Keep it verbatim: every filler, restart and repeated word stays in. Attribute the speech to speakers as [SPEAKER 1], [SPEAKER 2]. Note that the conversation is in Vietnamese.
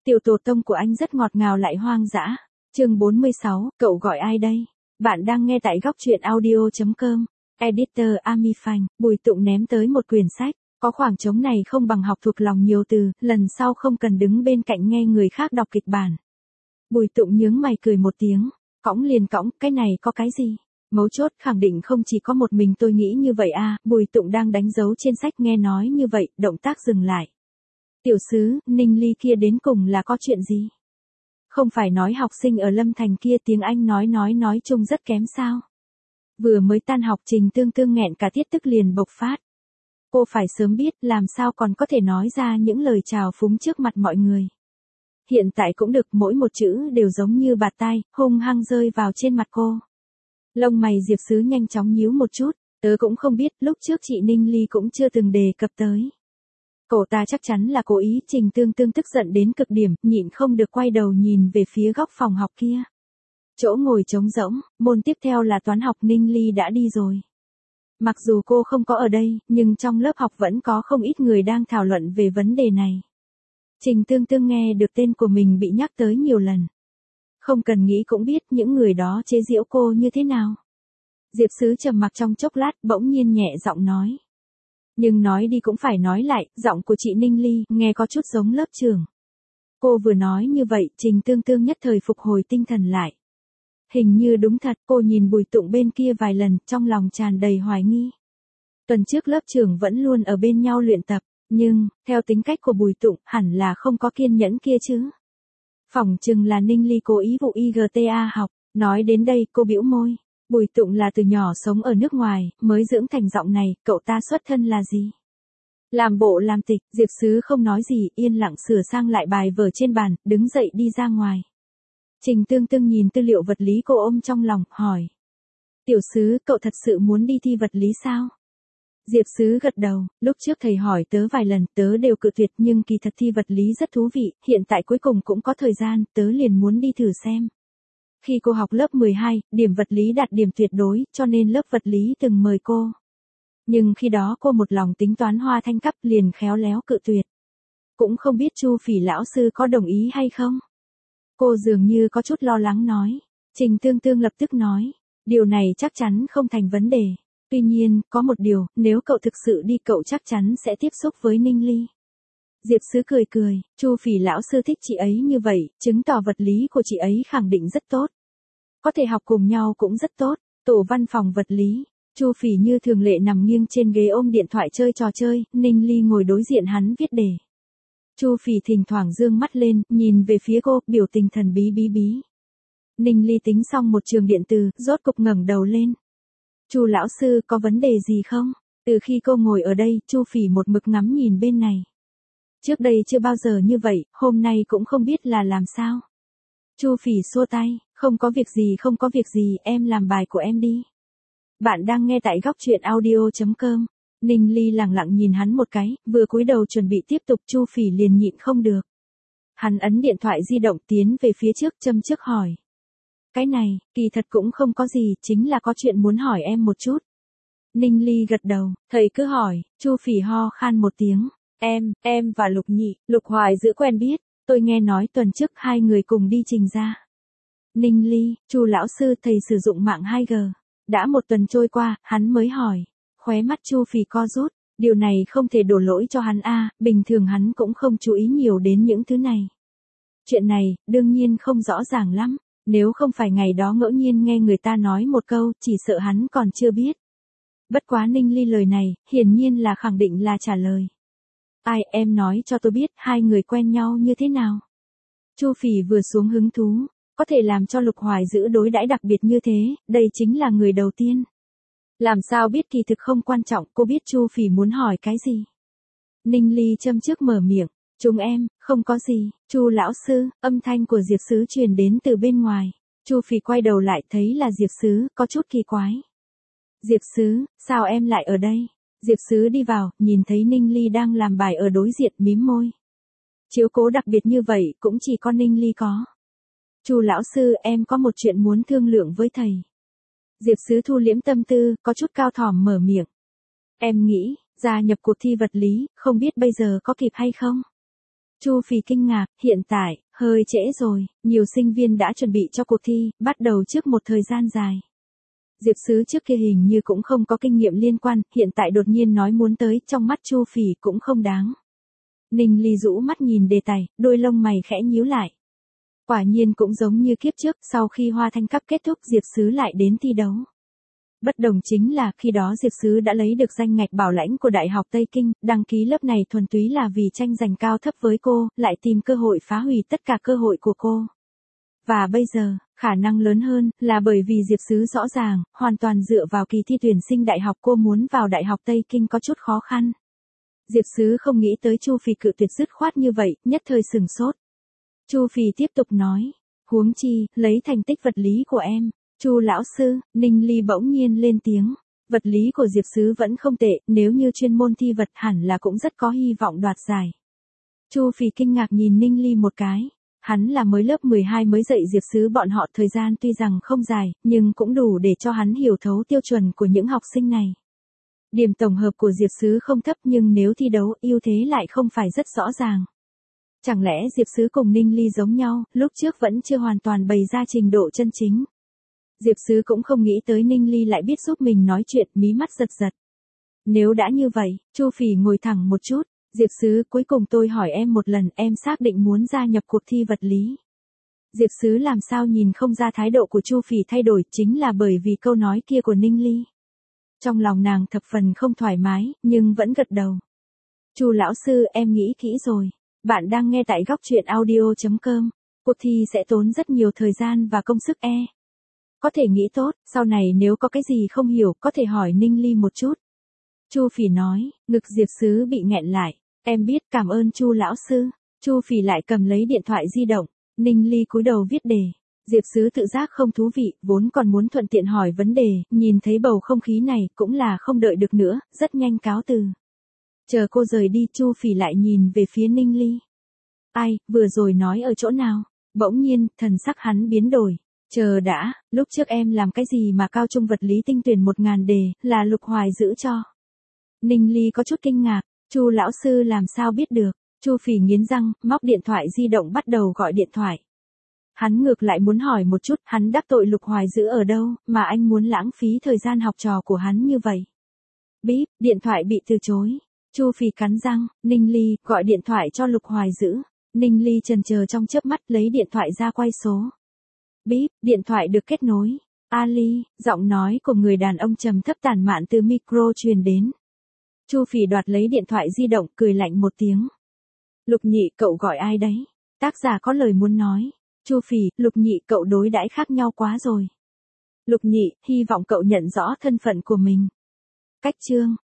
[SPEAKER 1] Tiểu tổ tông của anh rất ngọt ngào lại hoang dã. Chương bốn mươi sáu, cậu gọi ai đây? Bạn đang nghe tại góc truyện audio chấm com. Editor Ami Phanh, Bùi Tụng ném tới một quyển sách. Có khoảng trống này không bằng học thuộc lòng nhiều từ, lần sau không cần đứng bên cạnh nghe người khác đọc kịch bản. Bùi Tụng nhướng mày cười một tiếng, cõng liền cõng, cái này có cái gì? Mấu chốt khẳng định không chỉ có một mình tôi nghĩ như vậy à, Bùi Tụng đang đánh dấu trên sách nghe nói như vậy, động tác dừng lại. Tiểu sứ, Ninh Ly kia đến cùng là có chuyện gì? Không phải nói học sinh ở Lâm Thành kia tiếng Anh nói nói nói chung rất kém sao? Vừa mới tan học Trình Tương Tương nghẹn cả tiết tức liền bộc phát. Cô phải sớm biết làm sao còn có thể nói ra những lời chào phúng trước mặt mọi người. Hiện tại cũng được, mỗi một chữ đều giống như bạt tai, hung hăng rơi vào trên mặt cô. Lông mày Diệp Sứ nhanh chóng nhíu một chút, tớ cũng không biết, lúc trước chị Ninh Ly cũng chưa từng đề cập tới. Cậu ta chắc chắn là cố ý. Trình Tương Tương tức giận đến cực điểm, nhịn không được quay đầu nhìn về phía góc phòng học kia. Chỗ ngồi trống rỗng, môn tiếp theo là toán học, Ninh Ly đã đi rồi. Mặc dù cô không có ở đây, nhưng trong lớp học vẫn có không ít người đang thảo luận về vấn đề này. Trình Tương Tương nghe được tên của mình bị nhắc tới nhiều lần. Không cần nghĩ cũng biết những người đó chế giễu cô như thế nào. Diệp Sứ trầm mặc trong chốc lát, bỗng nhiên nhẹ giọng nói. Nhưng nói đi cũng phải nói lại, giọng của chị Ninh Ly nghe có chút giống lớp trưởng. Cô vừa nói như vậy, Trình Tương Tương nhất thời phục hồi tinh thần lại. Hình như đúng thật, cô nhìn Bùi Tụng bên kia vài lần, trong lòng tràn đầy hoài nghi. Tuần trước lớp trưởng vẫn luôn ở bên nhau luyện tập, nhưng, theo tính cách của Bùi Tụng, hẳn là không có kiên nhẫn kia chứ. Phỏng chừng là Ninh Ly cố ý vụ i giê tê a học, nói đến đây cô bĩu môi. Bùi Tụng là từ nhỏ sống ở nước ngoài, mới dưỡng thành giọng này, cậu ta xuất thân là gì? Làm bộ làm tịch, Diệp Sứ không nói gì, yên lặng sửa sang lại bài vở trên bàn, đứng dậy đi ra ngoài. Trình Tương Tương nhìn tư liệu vật lý cô ôm trong lòng, hỏi. Tiểu Sứ, cậu thật sự muốn đi thi vật lý sao? Diệp Sứ gật đầu, lúc trước thầy hỏi tớ vài lần, tớ đều cự tuyệt, nhưng kỳ thật thi vật lý rất thú vị, hiện tại cuối cùng cũng có thời gian, tớ liền muốn đi thử xem. Khi cô học lớp mười hai, điểm vật lý đạt điểm tuyệt đối, cho nên lớp vật lý từng mời cô. Nhưng khi đó cô một lòng tính toán hoa thanh cấp liền khéo léo cự tuyệt. Cũng không biết Chu Phỉ lão sư có đồng ý hay không? Cô dường như có chút lo lắng nói. Trình Tương Tương lập tức nói. Điều này chắc chắn không thành vấn đề. Tuy nhiên, có một điều, nếu cậu thực sự đi cậu chắc chắn sẽ tiếp xúc với Ninh Ly. Diệp Sứ cười cười, Chu Phỉ lão sư thích chị ấy như vậy, chứng tỏ vật lý của chị ấy khẳng định rất tốt. Có thể học cùng nhau cũng rất tốt. Tổ văn phòng vật lý, Chu Phỉ như thường lệ nằm nghiêng trên ghế ôm điện thoại chơi trò chơi, Ninh Ly ngồi đối diện hắn viết đề. Chu Phỉ thỉnh thoảng dương mắt lên, nhìn về phía cô, biểu tình thần bí bí bí. Ninh Ly tính xong một trường điện từ, rốt cục ngẩng đầu lên. Chu lão sư có vấn đề gì không? Từ khi cô ngồi ở đây, Chu Phỉ một mực ngắm nhìn bên này. Trước đây chưa bao giờ như vậy, hôm nay cũng không biết là làm sao. Chu Phỉ xua tay, không có việc gì không có việc gì, em làm bài của em đi. Bạn đang nghe tại góc truyện audio chấm com. Ninh Ly lẳng lặng nhìn hắn một cái, vừa cúi đầu chuẩn bị tiếp tục, Chu Phỉ liền nhịn không được. Hắn ấn điện thoại di động tiến về phía trước, châm trước hỏi. Cái này, kỳ thật cũng không có gì, chính là có chuyện muốn hỏi em một chút. Ninh Ly gật đầu, thầy cứ hỏi. Chu Phỉ ho khan một tiếng. Em, em và Lục Nhị, Lục Hoài giữ quen biết, tôi nghe nói tuần trước hai người cùng đi Trình ra. Ninh Ly, Chu lão sư thầy sử dụng mạng hai G. Đã một tuần trôi qua, hắn mới hỏi. Khóe mắt Chu Phỉ co rút, điều này không thể đổ lỗi cho hắn a, bình thường hắn cũng không chú ý nhiều đến những thứ này. Chuyện này, đương nhiên không rõ ràng lắm, nếu không phải ngày đó ngẫu nhiên nghe người ta nói một câu, chỉ sợ hắn còn chưa biết. Bất quá Ninh Ly lời này, hiển nhiên là khẳng định là trả lời. Ai, em nói cho tôi biết, hai người quen nhau như thế nào? Chu Phỉ vừa xuống hứng thú, có thể làm cho Lục Hoài giữ đối đãi đặc biệt như thế, đây chính là người đầu tiên. Làm sao biết kỳ thực không quan trọng, cô biết Chu Phỉ muốn hỏi cái gì. Ninh Ly châm trước mở miệng, chúng em, không có gì, Chu lão sư, âm thanh của Diệp Sứ truyền đến từ bên ngoài. Chu Phỉ quay đầu lại thấy là Diệp Sứ, có chút kỳ quái. Diệp Sứ, sao em lại ở đây? Diệp Sứ đi vào, nhìn thấy Ninh Ly đang làm bài ở đối diện, mím môi. Chiếu cố đặc biệt như vậy, cũng chỉ có Ninh Ly có. Chu lão sư, em có một chuyện muốn thương lượng với thầy. Diệp Sứ thu liễm tâm tư, có chút cao thỏm mở miệng. Em nghĩ, gia nhập cuộc thi vật lý, không biết bây giờ có kịp hay không? Chu Phỉ kinh ngạc, hiện tại, hơi trễ rồi, nhiều sinh viên đã chuẩn bị cho cuộc thi, bắt đầu trước một thời gian dài. Diệp Sứ trước kia hình như cũng không có kinh nghiệm liên quan, hiện tại đột nhiên nói muốn tới, trong mắt Chu Phỉ cũng không đáng. Ninh Ly rũ mắt nhìn đề tài, đôi lông mày khẽ nhíu lại. Quả nhiên cũng giống như kiếp trước, sau khi Hoa Thanh Cup kết thúc Diệp Sứ lại đến thi đấu. Bất đồng chính là khi đó Diệp Sứ đã lấy được danh ngạch bảo lãnh của Đại học Tây Kinh, đăng ký lớp này thuần túy là vì tranh giành cao thấp với cô, lại tìm cơ hội phá hủy tất cả cơ hội của cô. Và bây giờ, khả năng lớn hơn là bởi vì Diệp Sứ rõ ràng, hoàn toàn dựa vào kỳ thi tuyển sinh đại học cô muốn vào Đại học Tây Kinh có chút khó khăn. Diệp Sứ không nghĩ tới Chu Phỉ cự tuyệt dứt khoát như vậy, nhất thời sừng sốt. Chu Phỉ tiếp tục nói, huống chi, lấy thành tích vật lý của em. Chu lão sư, Ninh Ly bỗng nhiên lên tiếng. Vật lý của Diệp Sứ vẫn không tệ, nếu như chuyên môn thi vật hẳn là cũng rất có hy vọng đoạt giải. Chu Phỉ kinh ngạc nhìn Ninh Ly một cái. Hắn là mới lớp mười hai mới dạy Diệp Sứ bọn họ, thời gian tuy rằng không dài, nhưng cũng đủ để cho hắn hiểu thấu tiêu chuẩn của những học sinh này. Điểm tổng hợp của Diệp Sứ không thấp nhưng nếu thi đấu ưu thế lại không phải rất rõ ràng. Chẳng lẽ Diệp Sứ cùng Ninh Ly giống nhau, lúc trước vẫn chưa hoàn toàn bày ra trình độ chân chính. Diệp Sứ cũng không nghĩ tới Ninh Ly lại biết giúp mình nói chuyện, mí mắt giật giật. Nếu đã như vậy, Chu Phỉ ngồi thẳng một chút, Diệp Sứ cuối cùng tôi hỏi em một lần, em xác định muốn gia nhập cuộc thi vật lý. Diệp Sứ làm sao nhìn không ra thái độ của Chu Phỉ thay đổi, chính là bởi vì câu nói kia của Ninh Ly. Trong lòng nàng thập phần không thoải mái, nhưng vẫn gật đầu. Chu lão sư, em nghĩ kỹ rồi. Bạn đang nghe tại góc truyện audio chấm com. Cuộc thi sẽ tốn rất nhiều thời gian và công sức e. Có thể nghĩ tốt, sau này nếu có cái gì không hiểu, có thể hỏi Ninh Ly một chút. Chu Phỉ nói, ngực Diệp Sứ bị nghẹn lại. Em biết, cảm ơn Chu lão sư. Chu Phỉ lại cầm lấy điện thoại di động. Ninh Ly cúi đầu viết đề. Diệp Sứ tự giác không thú vị, vốn còn muốn thuận tiện hỏi vấn đề, nhìn thấy bầu không khí này, cũng là không đợi được nữa, rất nhanh cáo từ. Chờ cô rời đi, Chu Phỉ lại nhìn về phía Ninh Ly. Ai, vừa rồi nói ở chỗ nào? Bỗng nhiên, thần sắc hắn biến đổi. Chờ đã, lúc trước em làm cái gì mà cao trung vật lý tinh tuyển một ngàn đề, là Lục Hoài giữ cho. Ninh Ly có chút kinh ngạc, Chu lão sư làm sao biết được? Chu Phỉ nghiến răng, móc điện thoại di động bắt đầu gọi điện thoại. Hắn ngược lại muốn hỏi một chút, hắn đắc tội Lục Hoài giữ ở đâu, mà anh muốn lãng phí thời gian học trò của hắn như vậy. Bíp, điện thoại bị từ chối. Chu Phỉ cắn răng, Ninh Ly, gọi điện thoại cho Lục Hoài giữ. Ninh Ly chần chờ trong chớp mắt lấy điện thoại ra quay số. Bíp, điện thoại được kết nối. Ali, giọng nói của người đàn ông trầm thấp tản mạn từ micro truyền đến. Chu Phỉ đoạt lấy điện thoại di động, cười lạnh một tiếng. Lục Nhị, cậu gọi ai đấy? Tác giả có lời muốn nói. Chu Phỉ, Lục Nhị, cậu đối đãi khác nhau quá rồi. Lục Nhị, hy vọng cậu nhận rõ thân phận của mình. Cách chương.